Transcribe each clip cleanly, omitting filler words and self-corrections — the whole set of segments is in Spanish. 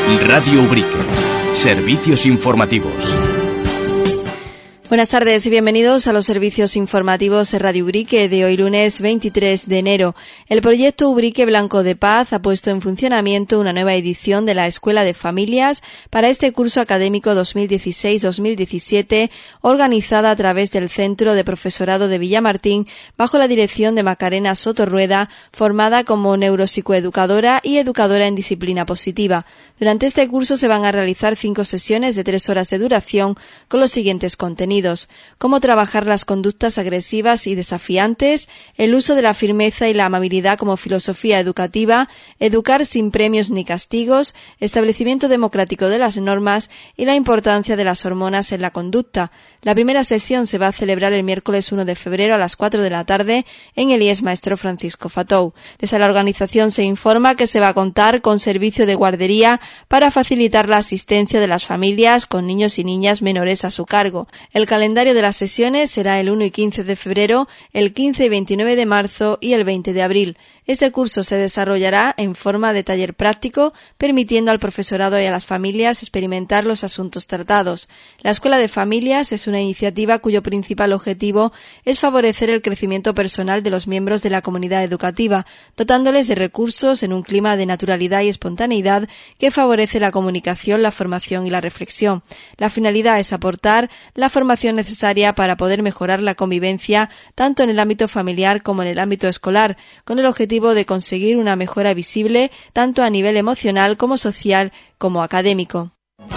Radio Ubrique. Servicios informativos. Buenas tardes y bienvenidos a los servicios informativos de Radio Ubrique de hoy lunes 23 de enero. El proyecto Ubrique Blanco de Paz ha puesto en funcionamiento una nueva edición de la Escuela de Familias para este curso académico 2016-2017, organizada a través del Centro de Profesorado de Villamartín, bajo la dirección de Macarena Soto Rueda, formada como neuropsicoeducadora y educadora en disciplina positiva. Durante este curso se van a realizar 5 sesiones de 3 horas de duración con los siguientes contenidos: cómo trabajar las conductas agresivas y desafiantes, el uso de la firmeza y la amabilidad como filosofía educativa, educar sin premios ni castigos, establecimiento democrático de las normas y la importancia de las hormonas en la conducta. La primera sesión se va a celebrar el miércoles 1 de febrero a las 4 de la tarde en el IES Maestro Francisco Fatou. Desde la organización se informa que se va a contar con servicio de guardería para facilitar la asistencia de las familias con niños y niñas menores a su cargo. El calendario de las sesiones será el 1 y 15 de febrero, el 15 y 29 de marzo y el 20 de abril. Este curso se desarrollará en forma de taller práctico, permitiendo al profesorado y a las familias experimentar los asuntos tratados. La Escuela de Familias es una iniciativa cuyo principal objetivo es favorecer el crecimiento personal de los miembros de la comunidad educativa, dotándoles de recursos en un clima de naturalidad y espontaneidad que favorece la comunicación, la formación y la reflexión. La finalidad es aportar la formación necesaria para poder mejorar la convivencia tanto en el ámbito familiar como en el ámbito escolar, con el objetivo de conseguir una mejora visible tanto a nivel emocional como social como académico.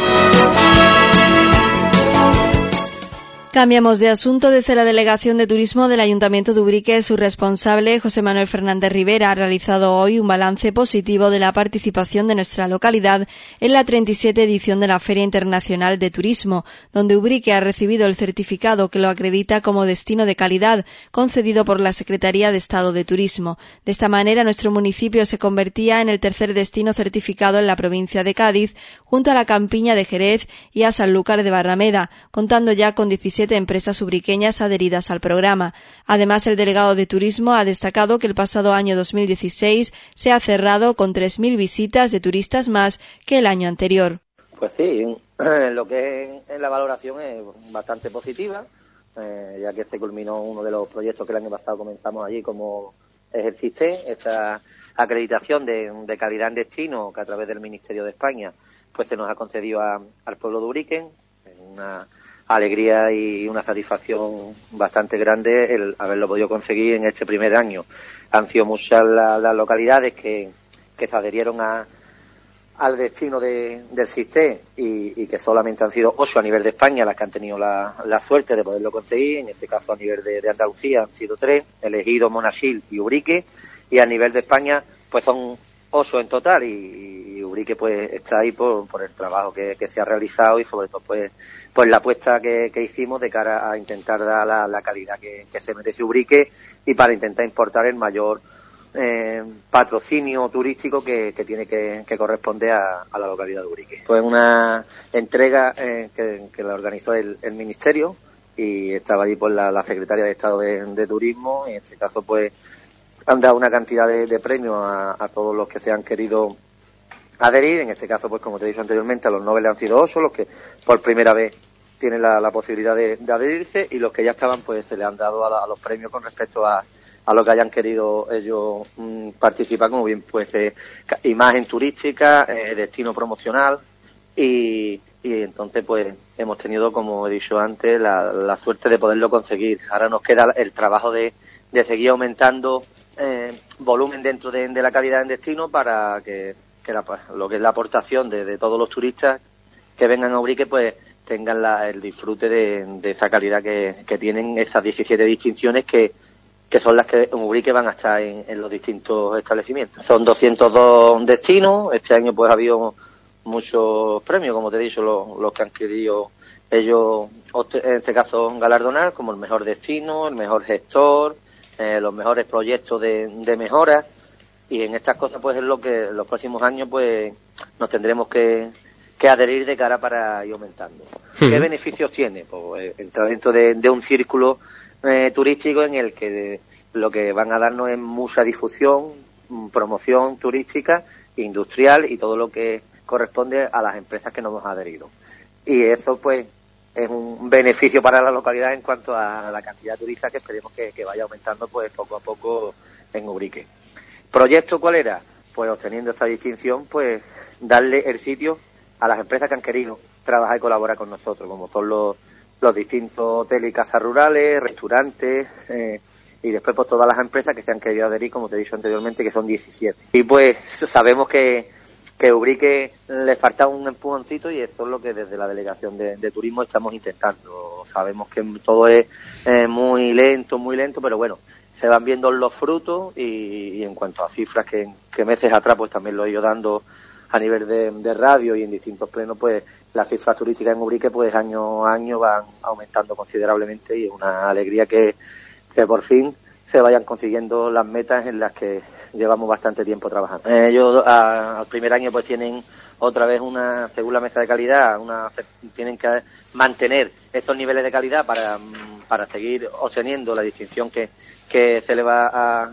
Cambiamos de asunto. Desde la Delegación de Turismo del Ayuntamiento de Ubrique, su responsable, José Manuel Fernández Rivera, ha realizado hoy un balance positivo de la participación de nuestra localidad en la 37 edición de la Feria Internacional de Turismo, donde Ubrique ha recibido el certificado que lo acredita como destino de calidad, concedido por la Secretaría de Estado de Turismo. De esta manera, nuestro municipio se convertía en el tercer destino certificado en la provincia de Cádiz, junto a la Campiña de Jerez y a Sanlúcar de Barrameda, contando ya con 17 empresas ubriqueñas adheridas al programa. Además, el delegado de Turismo ha destacado que el pasado año 2016 se ha cerrado con 3.000 visitas de turistas más que el año anterior. Pues sí, lo que es la valoración es bastante positiva, ya que se culminó uno de los proyectos que el año pasado comenzamos allí, como es el CISTE, esta acreditación de calidad en destino que a través del Ministerio de España pues se nos ha concedido al pueblo de Ubrique. Una alegría y una satisfacción bastante grande el haberlo podido conseguir en este primer año. Han sido muchas las localidades que se adherieron al destino del SISTE y que solamente han sido 8 a nivel de España las que han tenido la suerte de poderlo conseguir. En este caso, a nivel de Andalucía han sido 3, Ejido, Monachil y Ubrique, y a nivel de España pues son 8 en total, y Ubrique pues está ahí por el trabajo que se ha realizado y sobre todo pues la apuesta que hicimos de cara a intentar dar la calidad que se merece Ubrique y para intentar importar el mayor patrocinio turístico que tiene que corresponder a la localidad de Ubrique. Fue una entrega que la organizó el Ministerio y estaba allí por la Secretaria de Estado de Turismo, y en este caso pues han dado una cantidad de premios a todos los que se han querido adherir. En este caso, pues como te he dicho anteriormente, a los 9 le han sido 8 los que por primera vez tienen la posibilidad de adherirse, y los que ya estaban pues se le han dado a los premios con respecto a lo que hayan querido ellos participar, como bien pues imagen turística, destino promocional, y entonces pues hemos tenido, como he dicho antes, la suerte de poderlo conseguir. Ahora nos queda el trabajo de seguir aumentando volumen dentro de la calidad en destino para que lo que es la aportación de todos los turistas que vengan a Ubrique pues tengan el disfrute de esa calidad que tienen esas 17 distinciones que son las que en Ubrique van a estar en los distintos establecimientos. Son 202 destinos. Este año pues ha habido muchos premios, como te he dicho, los que han querido ellos, en este caso, galardonar, como el mejor destino, el mejor gestor, los mejores proyectos de mejora, y en estas cosas pues es lo que los próximos años pues nos tendremos que adherir de cara para ir aumentando. ¿Qué beneficios tiene? Pues entrar dentro de un círculo turístico en el que lo que van a darnos es mucha difusión, promoción turística, industrial y todo lo que corresponde a las empresas que nos hemos adherido. Y eso pues es un beneficio para la localidad en cuanto a la cantidad de turistas que esperemos que vaya aumentando pues poco a poco en Ubrique. ¿Proyecto cuál era? Pues obteniendo esta distinción, pues darle el sitio a las empresas que han querido trabajar y colaborar con nosotros, como son los distintos hoteles y casas rurales, restaurantes, y después pues todas las empresas que se han querido adherir, como te he dicho anteriormente, que son 17. Y pues sabemos que Ubrique le falta un empujoncito y eso es lo que desde la Delegación de Turismo estamos intentando. Sabemos que todo es muy lento, pero bueno, se van viendo los frutos y en cuanto a cifras que meses atrás pues también lo he ido dando a nivel de radio y en distintos plenos, pues las cifras turísticas en Ubrique pues año a año van aumentando considerablemente y es una alegría que por fin se vayan consiguiendo las metas en las que llevamos bastante tiempo trabajando. Ellos al primer año pues tienen otra vez según la mesa de calidad, tienen que mantener estos niveles de calidad para seguir obteniendo la distinción que se le va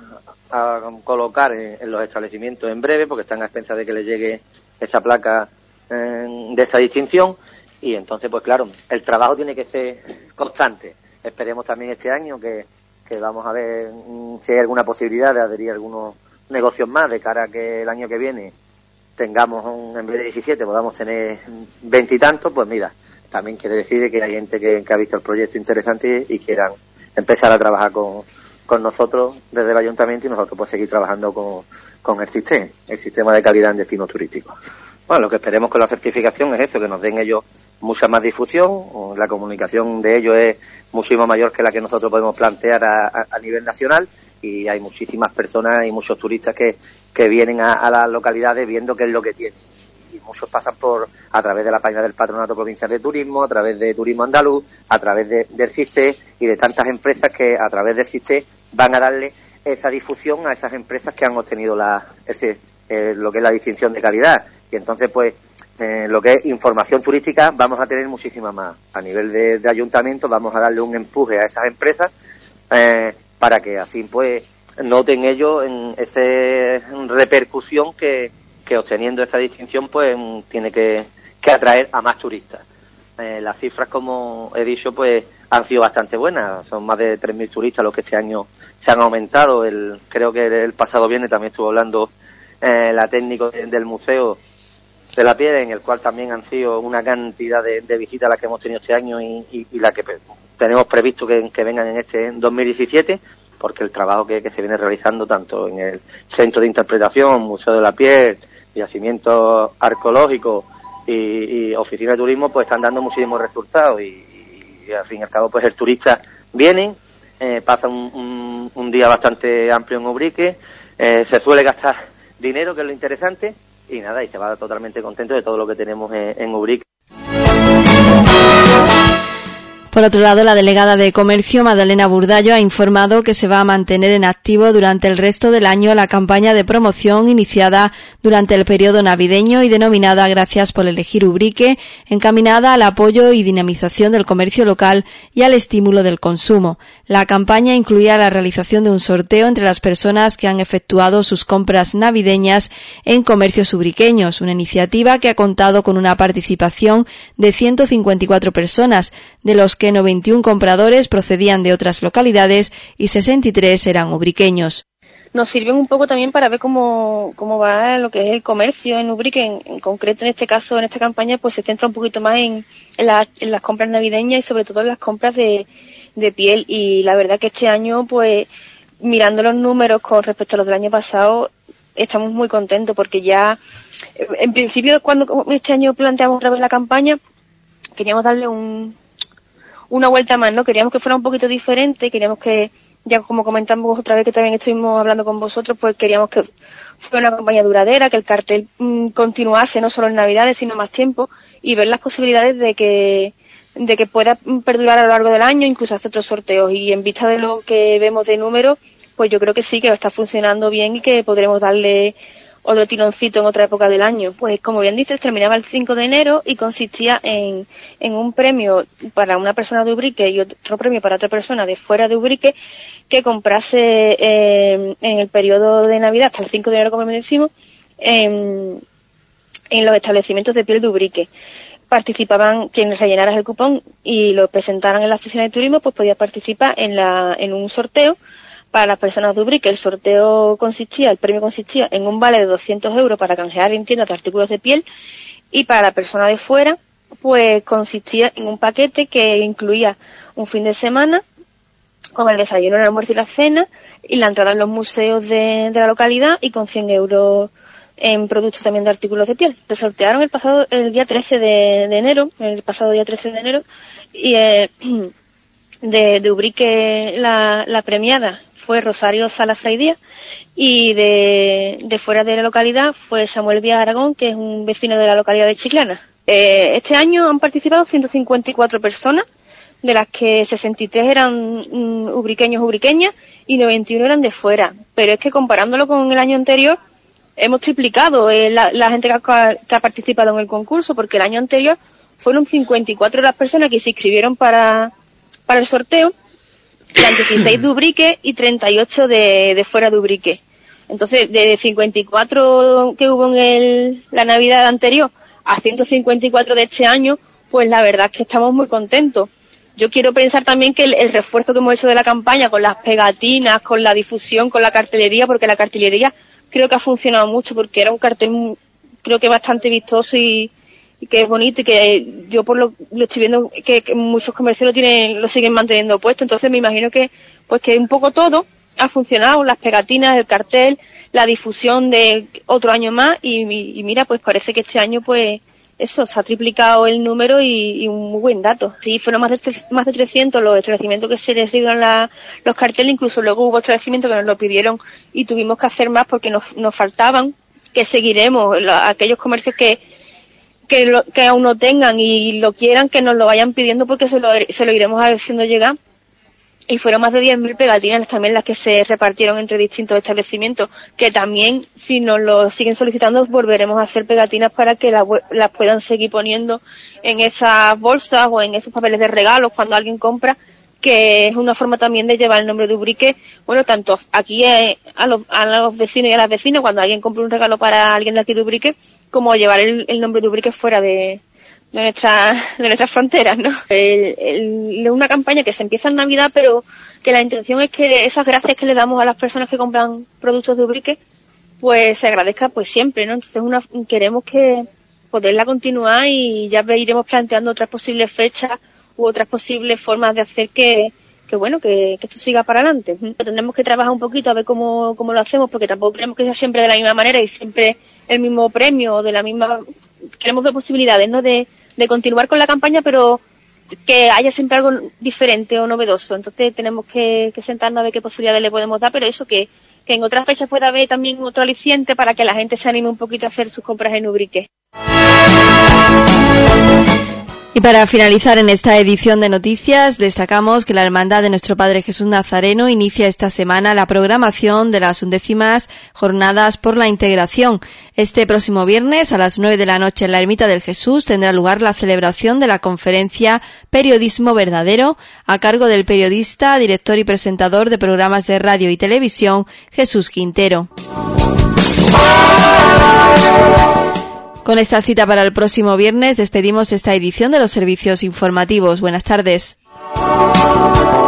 a colocar en los establecimientos en breve, porque están a expensas de que les llegue esa placa de esta distinción. Y entonces pues claro, el trabajo tiene que ser constante. Esperemos también este año que vamos a ver si hay alguna posibilidad de adherir a algunos negocios más de cara a que el año que viene tengamos en vez de 17 podamos tener 20 y tantos. Pues mira, también quiere decir que hay gente que ha visto el proyecto interesante y quieran empezar a trabajar con nosotros desde el ayuntamiento y nosotros pues seguir trabajando con el sistema de calidad en destinos turísticos. Bueno, lo que esperemos con la certificación es eso, que nos den ellos mucha más difusión, la comunicación de ellos es muchísimo mayor que la que nosotros podemos plantear a nivel nacional y hay muchísimas personas y muchos turistas que vienen a las localidades viendo qué es lo que tienen. Y muchos pasan a través de la página del Patronato Provincial de Turismo, a través de Turismo Andaluz, a través del CISTE y de tantas empresas que a través del CISTE van a darle esa difusión a esas empresas que han obtenido lo que es la distinción de calidad. Y entonces pues lo que es información turística vamos a tener muchísima más. A nivel de ayuntamiento vamos a darle un empuje a esas empresas para que así pues noten ellos en esa repercusión que obteniendo esa distinción pues tiene que atraer a más turistas. Las cifras, como he dicho, pues han sido bastante buenas. Son más de 3.000 turistas los que este año se han aumentado. Creo que el pasado viernes también estuvo hablando la técnico del Museo de la Piedra, en el cual también han sido una cantidad de visitas las que hemos tenido este año y la que tenemos previsto que vengan en este 2017, porque el trabajo que se viene realizando tanto en el Centro de Interpretación, Museo de la Piedra, Yacimientos Arqueológicos y Oficina de Turismo, pues están dando muchísimos resultados y al fin y al cabo pues el turista viene, pasa un día bastante amplio en Ubrique, se suele gastar dinero, que es lo interesante, y nada, y se va totalmente contento de todo lo que tenemos en Ubrique. Por otro lado, la delegada de Comercio, Madalena Burdallo, ha informado que se va a mantener en activo durante el resto del año la campaña de promoción iniciada durante el periodo navideño y denominada Gracias por elegir Ubrique, encaminada al apoyo y dinamización del comercio local y al estímulo del consumo. La campaña incluía la realización de un sorteo entre las personas que han efectuado sus compras navideñas en comercios ubriqueños, una iniciativa que ha contado con una participación de 154 personas, de los que 91 compradores procedían de otras localidades y 63 eran ubriqueños. Nos sirven un poco también para ver cómo va lo que es el comercio en Ubrique, en concreto en este caso, en esta campaña, pues se centra un poquito más en las compras navideñas y sobre todo en las compras de piel, y la verdad que este año, pues mirando los números con respecto a los del año pasado, estamos muy contentos porque ya, en principio, cuando este año planteamos otra vez la campaña, queríamos darle una vuelta más, ¿no? Queríamos que fuera un poquito diferente, queríamos que, ya como comentamos otra vez que también estuvimos hablando con vosotros, pues queríamos que fuera una campaña duradera, que el cartel continuase no solo en Navidades, sino más tiempo, y ver las posibilidades de que pueda perdurar a lo largo del año, incluso hacer otros sorteos. Y en vista de lo que vemos de números, pues yo creo que sí, que está funcionando bien y que podremos darle otro tironcito en otra época del año. Pues como bien dices, terminaba el 5 de enero y consistía en un premio para una persona de Ubrique y otro premio para otra persona de fuera de Ubrique que comprase en el periodo de Navidad hasta el 5 de enero, como me decimos, en los establecimientos de piel de Ubrique. Participaban quienes rellenaran el cupón y lo presentaran en la oficina de turismo, pues podía participar en un sorteo para las personas de Ubrique. El premio consistía en un vale de 200 euros para canjear en tiendas de artículos de piel, y para la persona de fuera, pues consistía en un paquete que incluía un fin de semana con el desayuno, el almuerzo y la cena, y la entrada en los museos de la localidad, y con 100 euros en productos también de artículos de piel. Se sortearon el día 13 de enero, el pasado día 13 de enero, y de Ubrique la premiada fue Rosario Sala Fray Díaz, y de fuera de la localidad fue Samuel Díaz Aragón, que es un vecino de la localidad de Chiclana. Este año han participado 154 personas, de las que 63 eran ubriqueños o ubriqueñas y 91 eran de fuera. Pero es que comparándolo con el año anterior, hemos triplicado la gente que ha participado en el concurso, porque el año anterior fueron 54 las personas que se inscribieron para el sorteo, eran 16 de Ubrique y 38 de fuera de Ubrique. Entonces, de 54 que hubo en la Navidad anterior a 154 de este año, pues la verdad es que estamos muy contentos. Yo quiero pensar también que el refuerzo que hemos hecho de la campaña, con las pegatinas, con la difusión, con la cartelería, porque la cartelería creo que ha funcionado mucho, porque era un cartel creo que bastante vistoso y que es bonito, y que yo por lo estoy viendo que muchos comercios lo siguen manteniendo puesto. Entonces me imagino que un poco todo ha funcionado, las pegatinas, el cartel, la difusión de otro año más, y mira, pues parece que este año pues eso, se ha triplicado el número y un muy buen dato. Sí, fueron más de 300 los establecimientos que se les dieron los carteles, incluso luego hubo establecimientos que nos lo pidieron y tuvimos que hacer más porque nos faltaban, que seguiremos, aquellos comercios que aún no tengan y lo quieran, que nos lo vayan pidiendo, porque se lo iremos haciendo llegar. Y fueron más de 10.000 pegatinas también las que se repartieron entre distintos establecimientos, que también, si nos lo siguen solicitando, volveremos a hacer pegatinas para que las puedan seguir poniendo en esas bolsas o en esos papeles de regalos cuando alguien compra, que es una forma también de llevar el nombre de Ubrique, bueno, tanto aquí a los vecinos y a las vecinas, cuando alguien compra un regalo para alguien de aquí de Ubrique, como llevar el nombre de Ubrique fuera de nuestras fronteras, ¿no? Es una campaña que se empieza en Navidad, pero que la intención es que esas gracias que le damos a las personas que compran productos de Ubrique, pues se agradezca pues siempre, ¿no? Entonces queremos que poderla continuar, y ya iremos planteando otras posibles fechas u otras posibles formas de hacer que esto siga para adelante. Tendremos que trabajar un poquito a ver cómo lo hacemos, porque tampoco queremos que sea siempre de la misma manera y siempre el mismo premio o de la misma. Queremos ver posibilidades, ¿no? De continuar con la campaña, pero que haya siempre algo diferente o novedoso. Entonces tenemos que sentarnos a ver qué posibilidades le podemos dar, pero eso, que en otras fechas pueda haber también otro aliciente para que la gente se anime un poquito a hacer sus compras en Ubrique. Y para finalizar en esta edición de noticias, destacamos que la Hermandad de Nuestro Padre Jesús Nazareno inicia esta semana la programación de las 11ª Jornadas por la Integración. Este próximo viernes a las 9 de la noche en la Ermita del Jesús tendrá lugar la celebración de la conferencia Periodismo Verdadero, a cargo del periodista, director y presentador de programas de radio y televisión, Jesús Quintero. Con esta cita para el próximo viernes despedimos esta edición de los servicios informativos. Buenas tardes.